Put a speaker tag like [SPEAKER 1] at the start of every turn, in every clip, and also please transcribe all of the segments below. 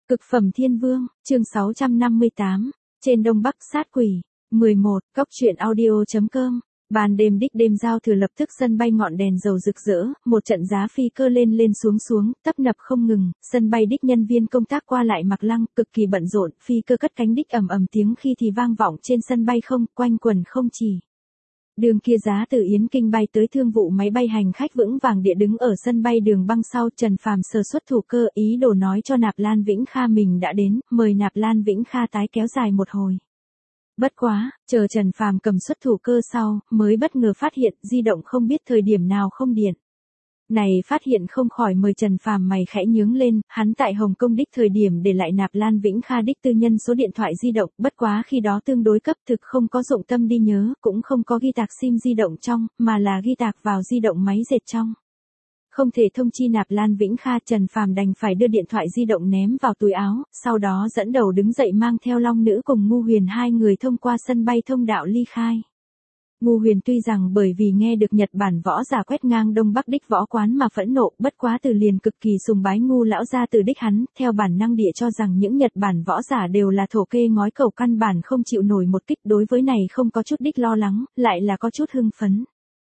[SPEAKER 1] Cực phẩm thiên vương, chương 658, trên đông bắc sát quỷ, 11, cóc truyện audio.com. Ban đêm đêm giao thừa lập tức sân bay ngọn đèn dầu rực rỡ, một trận giá phi cơ lên xuống, tấp nập không ngừng, sân bay nhân viên công tác qua lại mặc lăng, cực kỳ bận rộn, phi cơ cất cánh ầm tiếng khi thì vang vọng trên sân bay không, quanh quẩn không chỉ. Đường kia giá từ Yến Kinh bay tới thương vụ máy bay hành khách vững vàng địa đứng ở sân bay đường băng sau, Trần Phàm sờ xuất thủ cơ, ý đồ nói cho Nạp Lan Vĩnh Kha mình đã đến, mời Nạp Lan Vĩnh Kha tái kéo dài một hồi. Bất quá, chờ Trần Phàm cầm xuất thủ cơ sau, mới bất ngờ phát hiện di động không biết thời điểm nào không điện. Này phát hiện không khỏi mời Trần Phàm mày khẽ nhướng lên, hắn tại Hồng Kông thời điểm để lại Nạp Lan Vĩnh Kha tư nhân số điện thoại di động, bất quá khi đó tương đối cấp thực không có dụng tâm đi nhớ, cũng không có ghi tạc sim di động trong, mà là ghi tạc vào di động máy dệt trong. Không thể thông chi Nạp Lan Vĩnh Kha, Trần Phàm đành phải đưa điện thoại di động ném vào túi áo, sau đó dẫn đầu đứng dậy mang theo Long Nữ cùng Ngu Huyền hai người thông qua sân bay thông đạo ly khai. Ngu Huyền tuy rằng bởi vì nghe được Nhật Bản võ giả quét ngang Đông Bắc võ quán mà phẫn nộ, bất quá từ liền cực kỳ sùng bái Ngu lão gia từ hắn, theo bản năng địa cho rằng những Nhật Bản võ giả đều là thổ kê ngói cầu, căn bản không chịu nổi một kích, đối với này không có chút lo lắng, lại là có chút hưng phấn.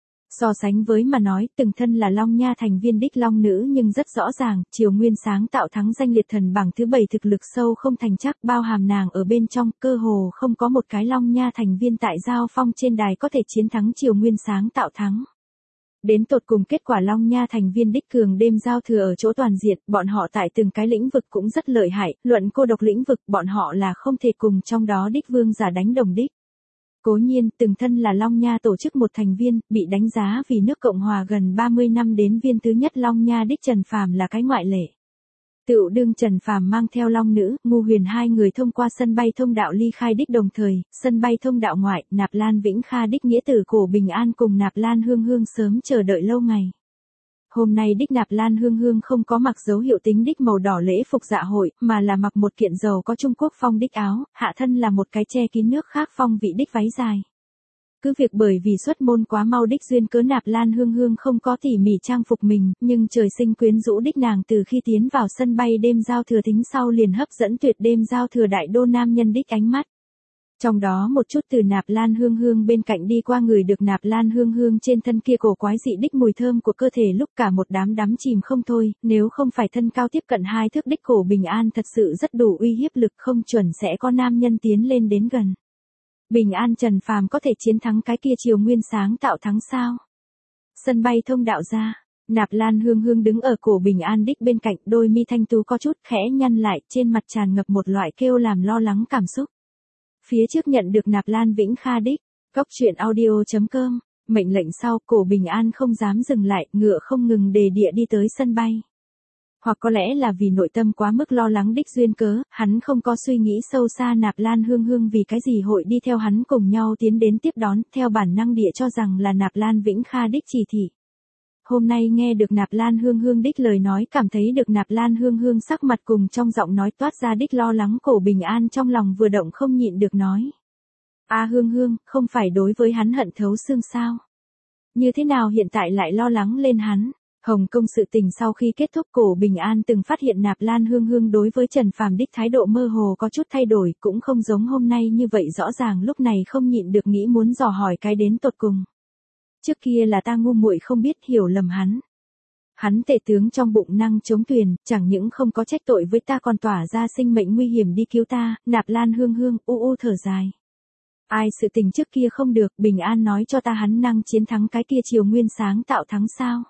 [SPEAKER 1] So sánh với mà nói, từng thân là Long Nha thành viên Long Nữ nhưng rất rõ ràng, Triều Nguyên sáng tạo thắng danh liệt thần bảng thứ 7 thực lực sâu không thành chắc, bao hàm nàng ở bên trong, cơ hồ không có một cái Long Nha thành viên tại giao phong trên đài có thể chiến thắng Triều Nguyên sáng tạo thắng. Đến tột cùng kết quả Long Nha thành viên cường đêm giao thừa ở chỗ toàn diện, bọn họ tại từng cái lĩnh vực cũng rất lợi hại, luận cô độc lĩnh vực bọn họ là không thể cùng trong đó vương giả đánh đồng đích. Cố nhiên, từng thân là Long Nha tổ chức một thành viên, bị đánh giá vì nước Cộng Hòa gần 30 năm đến viên thứ nhất Long Nha Trần Phàm là cái ngoại lệ. Tựu đương Trần Phàm mang theo Long Nữ, Ngu Huyền hai người thông qua sân bay thông đạo ly khai đồng thời, sân bay thông đạo ngoại, Nạp Lan Vĩnh Kha nghĩa tử Cổ Bình An cùng Nạp Lan Hương Hương sớm chờ đợi lâu ngày. Hôm nay Nạp Lan Hương Hương không có mặc dấu hiệu tính màu đỏ lễ phục dạ hội, mà là mặc một kiện giàu có Trung Quốc phong áo, hạ thân là một cái che kín nước khác phong vị váy dài. Cứ việc bởi vì xuất môn quá mau duyên cớ Nạp Lan Hương Hương không có tỉ mỉ trang phục mình, nhưng trời sinh quyến rũ nàng từ khi tiến vào sân bay đêm giao thừa tính sau liền hấp dẫn tuyệt đêm giao thừa đại đô nam nhân ánh mắt. Trong đó một chút từ Nạp Lan Hương Hương bên cạnh đi qua người được Nạp Lan Hương Hương trên thân kia cổ quái dị mùi thơm của cơ thể lúc cả một đám đắm chìm không thôi, nếu không phải thân cao tiếp cận 2 thước Cổ Bình An thật sự rất đủ uy hiếp lực, không chuẩn sẽ có nam nhân tiến lên đến gần. Bình An Trần Phàm có thể chiến thắng cái kia Triều Nguyên sáng tạo thắng sao? Sân bay thông đạo ra, Nạp Lan Hương Hương đứng ở Cổ Bình An bên cạnh, đôi mi thanh tú có chút khẽ nhăn lại, trên mặt tràn ngập một loại kêu làm lo lắng cảm xúc. Phía trước nhận được Nạp Lan Vĩnh Kha cóc truyện audio.com, mệnh lệnh sau, Cổ Bình An không dám dừng lại, ngựa không ngừng đề địa đi tới sân bay. Hoặc có lẽ là vì nội tâm quá mức lo lắng duyên cớ, hắn không có suy nghĩ sâu xa Nạp Lan Hương Hương vì cái gì hội đi theo hắn cùng nhau tiến đến tiếp đón, theo bản năng địa cho rằng là Nạp Lan Vĩnh Kha chỉ thị. Hôm nay nghe được Nạp Lan Hương Hương lời nói, cảm thấy được Nạp Lan Hương Hương sắc mặt cùng trong giọng nói toát ra lo lắng, Cổ Bình An trong lòng vừa động không nhịn được nói. Hương Hương, không phải đối với hắn hận thấu xương sao? Như thế nào hiện tại lại lo lắng lên hắn? Hồng Kông sự tình sau khi kết thúc, Cổ Bình An từng phát hiện Nạp Lan Hương Hương đối với Trần Phàm thái độ mơ hồ có chút thay đổi, cũng không giống hôm nay như vậy rõ ràng, lúc này không nhịn được nghĩ muốn dò hỏi cái đến tột cùng. Trước kia là ta ngu muội không biết hiểu lầm hắn. Hắn tể tướng trong bụng năng chống tuyền, chẳng những không có trách tội với ta còn tỏa ra sinh mệnh nguy hiểm đi cứu ta, Nạp Lan Hương Hương thở dài. Ai sự tình trước kia không được, Bình An nói cho ta hắn năng chiến thắng cái kia Triều Nguyên sáng tạo thắng sao?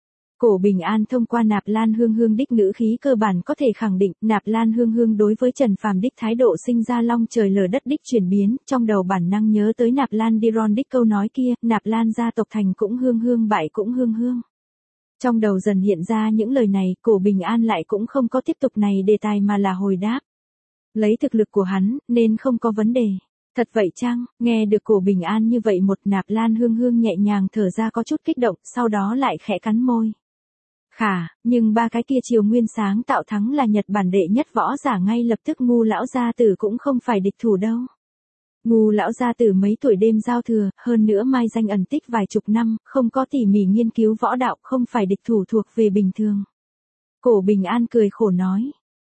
[SPEAKER 1] Cổ Bình An thông qua Nạp Lan Hương Hương ngữ khí cơ bản có thể khẳng định, Nạp Lan Hương Hương đối với Trần Phàm thái độ sinh ra long trời lở đất chuyển biến, trong đầu bản năng nhớ tới Nạp Lan Diron câu nói kia, Nạp Lan gia tộc thành cũng hương hương bại cũng hương hương. Trong đầu dần hiện ra những lời này, Cổ Bình An lại cũng không có tiếp tục này đề tài mà là hồi đáp. Lấy thực lực của hắn, nên không có vấn đề. Thật vậy chăng? Nghe được Cổ Bình An như vậy, một Nạp Lan Hương Hương nhẹ nhàng thở ra có chút kích động, sau đó lại khẽ cắn môi. Nhưng ba cái kia Triều Nguyên sáng tạo thắng là Nhật Bản đệ nhất võ giả, ngay lập tức Ngu lão gia tử cũng không phải địch thủ đâu. Ngu lão gia tử mấy tuổi đêm giao thừa, hơn nữa mai danh ẩn tích vài chục năm, không có tỉ mỉ nghiên cứu võ đạo, không phải địch thủ thuộc về bình thường. Cổ Bình An cười khổ nói,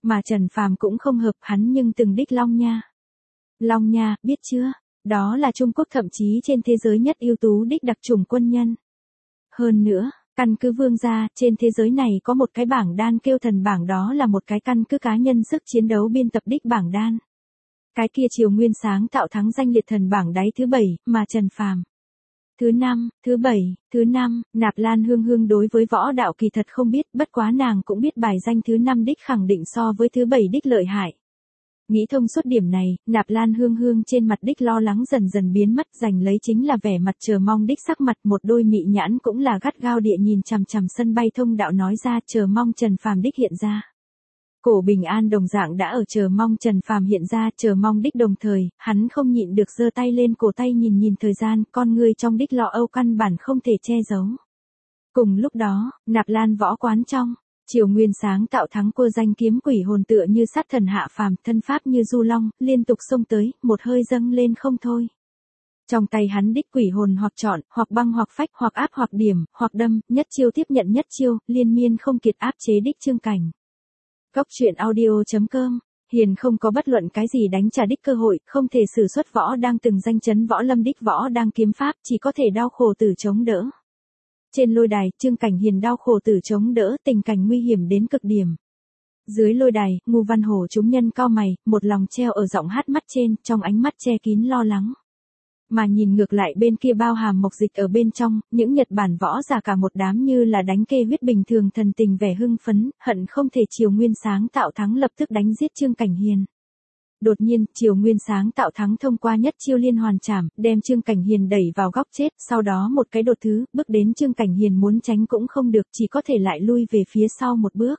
[SPEAKER 1] Mà Trần Phàm cũng không hợp, hắn nhưng từng đích Long Nha. Long Nha, biết chưa? Đó là Trung Quốc thậm chí trên thế giới nhất ưu tú đích đặc chủng quân nhân. Hơn nữa, căn cứ Vương gia, trên thế giới này có một cái bảng đan kêu thần bảng, đó là một cái căn cứ cá nhân sức chiến đấu biên tập đích bảng đan. Cái kia Triều Nguyên sáng tạo thắng danh liệt thần bảng đáy thứ 7, mà Trần Phàm thứ 5, thứ 7, thứ 5, Nạp Lan Hương Hương đối với võ đạo kỳ thật không biết, bất quá nàng cũng biết bài danh thứ 5 đích khẳng định so với thứ 7 đích lợi hại. Nghĩ thông suốt điểm này, Nạp Lan Hương Hương trên mặt đích lo lắng dần dần biến mất, giành lấy chính là vẻ mặt chờ mong đích sắc mặt, một đôi mị nhãn cũng là gắt gao địa nhìn chằm chằm sân bay thông đạo nói ra chờ mong Trần Phàm đích hiện ra. Cổ Bình An đồng dạng đã ở chờ mong Trần Phàm hiện ra, chờ mong đích đồng thời, hắn không nhịn được giơ tay lên cổ tay nhìn thời gian, con người trong đích lo âu căn bản không thể che giấu. Cùng lúc đó, Nạp Lan võ quán trong, Triều Nguyên sáng tạo thắng cô danh kiếm quỷ hồn tựa như sát thần hạ phàm, thân pháp như du long, liên tục xông tới, một hơi dâng lên không thôi. Trong tay hắn đích quỷ hồn hoặc chọn, hoặc băng hoặc phách, hoặc áp hoặc điểm, hoặc đâm, nhất chiêu tiếp nhận nhất chiêu, liên miên không kiệt áp chế đích Chương Cảnh. Góc truyện audio.com, Hiền không có bất luận cái gì đánh trả đích cơ hội, không thể sử xuất võ đang từng danh chấn võ lâm đích võ đang kiếm pháp, chỉ có thể đau khổ tử chống đỡ. Trên lôi đài, Chương Cảnh Hiền đau khổ tử chống đỡ, tình cảnh nguy hiểm đến cực điểm. Dưới lôi đài, Ngưu Văn Hổ chúng nhân cau mày, một lòng treo ở giọng hát mắt trên, trong ánh mắt che kín lo lắng. Mà nhìn ngược lại bên kia bao hàm Mộc Dịch ở bên trong, những Nhật Bản võ giả cả một đám như là đánh kê huyết bình thường, thần tình vẻ hưng phấn, hận không thể Triều Nguyên sáng tạo thắng lập tức đánh giết Chương Cảnh Hiền. Đột nhiên, Triều Nguyên sáng tạo thắng thông qua nhất chiêu liên hoàn chảm, đem Chương Cảnh Hiền đẩy vào góc chết, sau đó một cái đột thứ, bước đến Chương Cảnh Hiền muốn tránh cũng không được, chỉ có thể lại lui về phía sau một bước.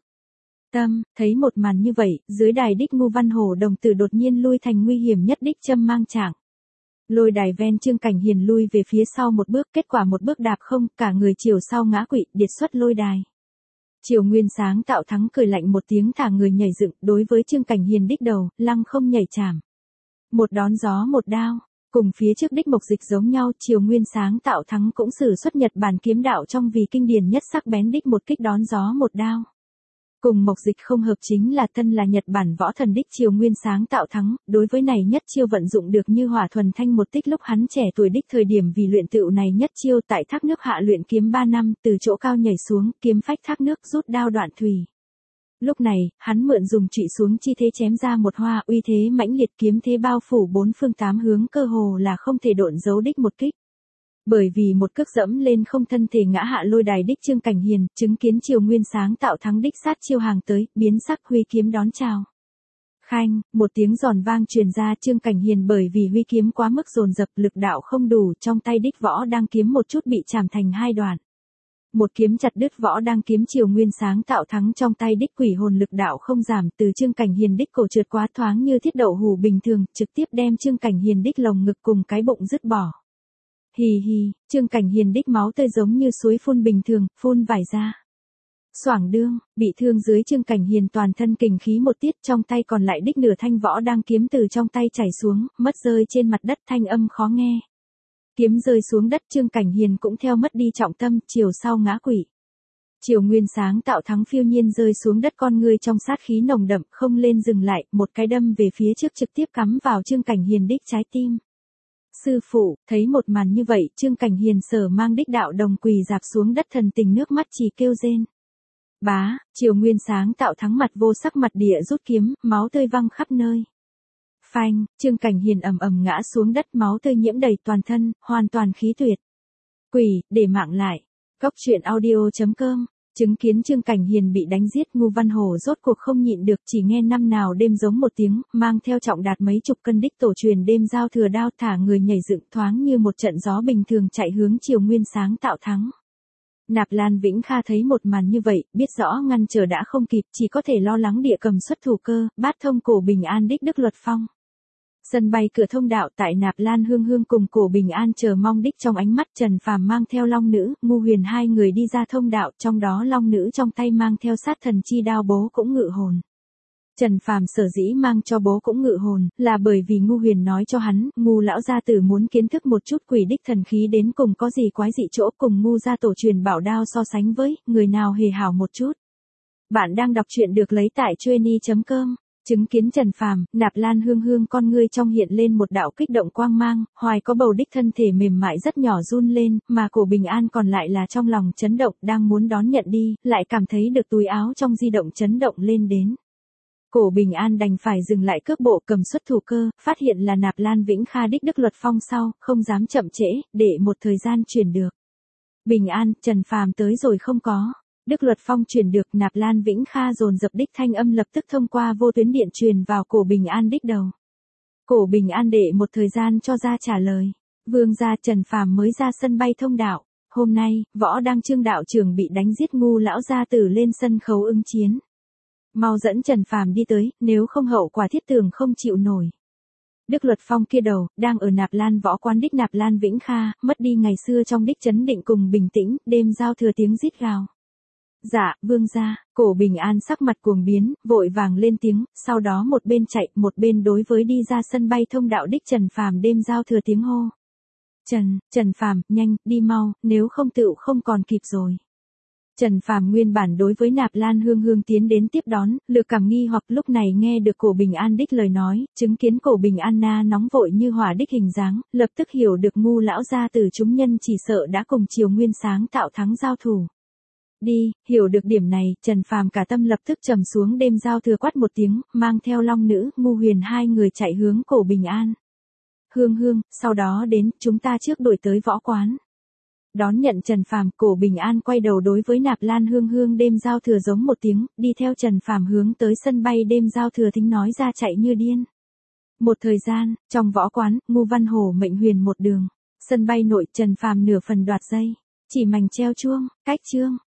[SPEAKER 1] Thấy một màn như vậy, dưới đài đích Ngưu Văn Hổ đồng tử đột nhiên lui thành nguy hiểm nhất đích châm mang trạng. Lôi đài ven Chương Cảnh Hiền lui về phía sau một bước, kết quả một bước đạp không, cả người chiều sau ngã quỵ, điệt xuất lôi đài. Triều Nguyên sáng tạo thắng cười lạnh một tiếng thả người nhảy dựng, đối với Chương Cảnh Hiền đích đầu, lăng không nhảy chảm. Một đón gió một đao, cùng phía trước đích Mộc Dịch giống nhau, Triều Nguyên sáng tạo thắng cũng sử xuất Nhật Bản kiếm đạo trong vì kinh điển nhất sắc bén đích một kích đón gió một đao. Cùng Mộc Dịch không hợp chính là thân là Nhật Bản võ thần đích Triều Nguyên sáng tạo thắng, đối với này nhất chiêu vận dụng được như hỏa thuần thanh một tích lúc hắn trẻ tuổi đích thời điểm vì luyện tựu này nhất chiêu tại thác nước hạ luyện kiếm 3 năm, từ chỗ cao nhảy xuống, kiếm phách thác nước rút đao đoạn thủy. Lúc này, hắn mượn dùng trụy xuống chi thế chém ra một hoa, uy thế mãnh liệt kiếm thế bao phủ bốn phương tám hướng, cơ hồ là không thể độn giấu đích một kích. Bởi vì một cước dẫm lên không thân thể ngã hạ lôi đài đích Chương Cảnh Hiền, chứng kiến Triều Nguyên sáng tạo thắng đích sát chiêu hàng tới, biến sắc huy kiếm đón chào. Khanh, một tiếng giòn vang truyền ra, Chương Cảnh Hiền bởi vì huy kiếm quá mức dồn dập, lực đạo không đủ, trong tay đích võ đang kiếm một chút bị chảm thành hai đoạn. Một kiếm chặt đứt võ đang kiếm Triều Nguyên sáng tạo thắng trong tay đích quỷ hồn, lực đạo không giảm, từ Chương Cảnh Hiền đích cổ trượt quá thoáng như thiết đậu hủ bình thường, trực tiếp đem Chương Cảnh Hiền đích lồng ngực cùng cái bụng dứt bỏ. Hì hì, Chương Cảnh Hiền đích máu tươi giống như suối phun bình thường, phun vải ra. Xoảng đương, bị thương dưới Chương Cảnh Hiền toàn thân kình khí một tiết, trong tay còn lại đích nửa thanh võ đang kiếm từ trong tay chảy xuống, mất rơi trên mặt đất, thanh âm khó nghe. Kiếm rơi xuống đất, Chương Cảnh Hiền cũng theo mất đi trọng tâm, chiều sau ngã quỵ. Triều Nguyên sáng tạo thắng phiêu nhiên rơi xuống đất, con người trong sát khí nồng đậm, không lên dừng lại, một cái đâm về phía trước trực tiếp cắm vào Chương Cảnh Hiền đích trái tim. Sư phụ, thấy một màn như vậy, Chương Cảnh Hiền sở mang đích đạo đồng quỳ dạp xuống đất, thần tình nước mắt chỉ kêu rên. Bá, Triều Nguyên sáng tạo thắng mặt vô sắc mặt địa rút kiếm, máu tươi văng khắp nơi. Phanh, Chương Cảnh Hiền ầm ầm ngã xuống đất, máu tươi nhiễm đầy toàn thân, hoàn toàn khí tuyệt. Quỳ, để mạng lại. Góc truyện audio.com, chứng kiến Chương Cảnh Hiền bị đánh giết, Ngưu Văn Hổ rốt cuộc không nhịn được, chỉ nghe năm nào đêm giống một tiếng, mang theo trọng đạt mấy chục cân đích tổ truyền đêm giao thừa đao, thả người nhảy dựng thoáng như một trận gió bình thường chạy hướng Triều Nguyên sáng tạo thắng. Nạp Lan Vĩnh Kha thấy một màn như vậy, biết rõ ngăn trở đã không kịp, chỉ có thể lo lắng địa cầm xuất thủ cơ, bát thông Cổ Bình An đích Đức Luật Phong. Sân bay cửa thông đạo tại Nạp Lan Hương Hương cùng Cổ Bình An chờ mong đích trong ánh mắt, Trần Phàm mang theo Long Nữ, Ngưu Huyền hai người đi ra thông đạo, trong đó Long Nữ trong tay mang theo sát thần chi đao, bố cũng ngự hồn. Trần Phàm sở dĩ mang cho bố cũng ngự hồn, là bởi vì Ngưu Huyền nói cho hắn, Ngưu lão gia tử muốn kiến thức một chút quỷ đích thần khí đến cùng có gì quái dị chỗ, cùng Ngưu gia tổ truyền bảo đao so sánh với, người nào hề hảo một chút. Bạn đang đọc truyện được lấy tại chueny.com. Chứng kiến Trần Phàm, Nạp Lan Hương Hương con ngươi trong hiện lên một đạo kích động quang mang, hoài có bầu đích thân thể mềm mại rất nhỏ run lên, mà cổ Bình An còn lại là trong lòng chấn động đang muốn đón nhận đi, lại cảm thấy được túi áo trong di động chấn động lên đến. Cổ Bình An đành phải dừng lại cước bộ cầm xuất thủ cơ, phát hiện là Nạp Lan Vĩnh Kha đích Đức Luật Phong sau, không dám chậm trễ, để một thời gian truyền được. Bình An, Trần Phàm tới rồi không có. Đức Luật Phong truyền được, Nạp Lan Vĩnh Kha dồn dập đích thanh âm lập tức thông qua vô tuyến điện truyền vào cổ Bình An đích đầu. Cổ Bình An để một thời gian cho ra trả lời. Vương gia, Trần Phàm mới ra sân bay thông đạo. Hôm nay, Võ Đăng Trương đạo trưởng bị đánh giết, ngu lão gia tử lên sân khấu ứng chiến. Mau dẫn Trần Phàm đi tới, nếu không hậu quả thiết tường không chịu nổi. Đức Luật Phong kia đầu, đang ở Nạp Lan võ quán đích Nạp Lan Vĩnh Kha, mất đi ngày xưa trong đích chấn định cùng bình tĩnh, đêm giao thừa tiếng rít gào. Dạ, vương gia, cổ Bình An sắc mặt cuồng biến, vội vàng lên tiếng, sau đó một bên chạy, một bên đối với đi ra sân bay thông đạo đích Trần Phàm đêm giao thừa tiếng hô. Trần Phàm, nhanh, đi mau, nếu không tựu không còn kịp rồi. Trần Phàm nguyên bản đối với Nạp Lan Hương Hương tiến đến tiếp đón, lược cảm nghi hoặc lúc này nghe được cổ Bình An đích lời nói, chứng kiến cổ Bình An na nóng vội như hỏa đích hình dáng, lập tức hiểu được ngu lão gia tử chúng nhân chỉ sợ đã cùng Triều Nguyên sáng tạo thắng giao thủ. Đi, hiểu được điểm này, Trần Phàm cả tâm lập tức trầm xuống, đêm giao thừa quát một tiếng, mang theo Long Nữ, Ngu Huyền hai người chạy hướng cổ Bình An. Hương Hương, sau đó đến, chúng ta trước đổi tới võ quán. Đón nhận Trần Phàm, cổ Bình An quay đầu đối với Nạp Lan Hương Hương đêm giao thừa giống một tiếng, đi theo Trần Phàm hướng tới sân bay đêm giao thừa thính nói ra chạy như điên. Một thời gian, trong võ quán, Ngu Văn Hổ mệnh huyền một đường. Sân bay nội, Trần Phàm nửa phần đoạt dây. Chỉ mảnh treo chuông, cách chương,